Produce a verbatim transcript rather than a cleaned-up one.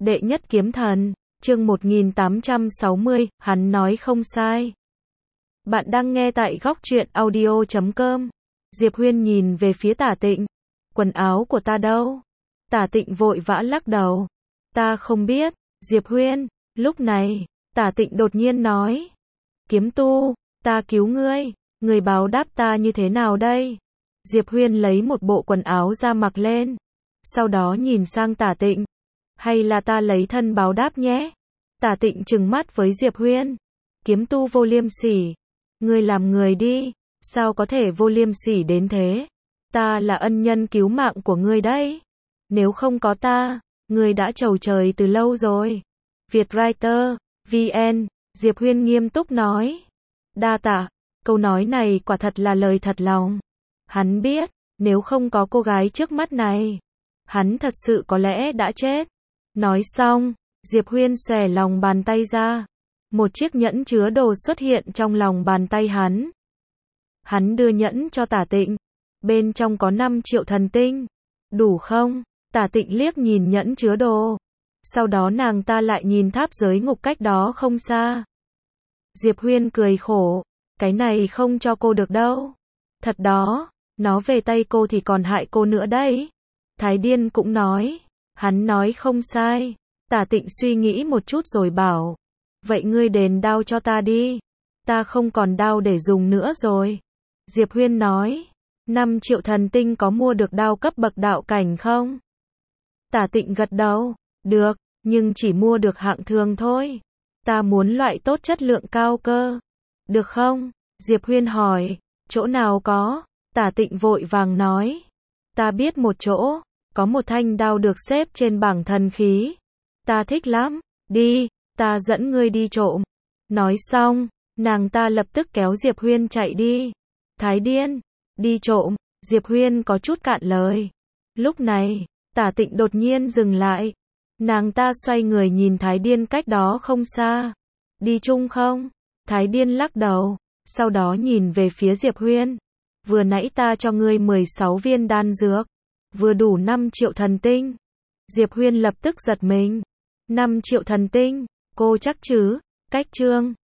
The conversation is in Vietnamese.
Đệ nhất kiếm thần, chương một nghìn tám trăm sáu mươi, hắn nói không sai. Bạn đang nghe tại góc truyện audio chấm com. Diệp Huyên nhìn về phía Tả Tịnh. Quần áo của ta đâu? Tả Tịnh vội vã lắc đầu. Ta không biết, Diệp Huyên. Lúc này, Tả Tịnh đột nhiên nói. Kiếm tu, ta cứu ngươi, người báo đáp ta như thế nào đây? Diệp Huyên lấy một bộ quần áo ra mặc lên. Sau đó nhìn sang Tả Tịnh. Hay là ta lấy thân báo đáp nhé? Tả Tịnh trừng mắt với Diệp Huyên. Kiếm tu vô liêm sỉ. Ngươi làm người đi, sao có thể vô liêm sỉ đến thế? Ta là ân nhân cứu mạng của ngươi đấy. Nếu không có ta, ngươi đã trầu trời từ lâu rồi. Vietwriter, vê en, Diệp Huyên nghiêm túc nói. Đa tạ, câu nói này quả thật là lời thật lòng. Hắn biết, nếu không có cô gái trước mắt này, hắn thật sự có lẽ đã chết. Nói xong, Diệp Huyên xòe lòng bàn tay ra. Một chiếc nhẫn chứa đồ xuất hiện trong lòng bàn tay hắn. Hắn đưa nhẫn cho Tả Tịnh. Bên trong có năm triệu thần tinh. Đủ không? Tả Tịnh liếc nhìn nhẫn chứa đồ. Sau đó nàng ta lại nhìn tháp giới ngục cách đó không xa. Diệp Huyên cười khổ. Cái này không cho cô được đâu. Thật đó, nó về tay cô thì còn hại cô nữa đấy. Thái Điên cũng nói. Hắn nói không sai. Tả Tịnh suy nghĩ một chút rồi bảo. Vậy ngươi đền đao cho ta đi. Ta không còn đao để dùng nữa rồi. Diệp Huyên nói. năm triệu thần tinh có mua được đao cấp bậc đạo cảnh không? Tả Tịnh gật đầu. Được, nhưng chỉ mua được hạng thường thôi. Ta muốn loại tốt chất lượng cao cơ. Được không? Diệp Huyên hỏi. Chỗ nào có? Tả Tịnh vội vàng nói. Ta biết một chỗ. Có một thanh đao được xếp trên bảng thần khí. Ta thích lắm. Đi, ta dẫn ngươi đi trộm. Nói xong, nàng ta lập tức kéo Diệp Huyên chạy đi. Thái Điên, đi trộm. Diệp Huyên có chút cạn lời. Lúc này, Tả Tịnh đột nhiên dừng lại. Nàng ta xoay người nhìn Thái Điên cách đó không xa. Đi chung không? Thái Điên lắc đầu. Sau đó nhìn về phía Diệp Huyên. Vừa nãy ta cho ngươi mười sáu viên đan dược. Vừa đủ năm triệu thần tinh. Diệp Huyên lập tức giật mình. năm triệu thần tinh, cô chắc chứ? Cách chương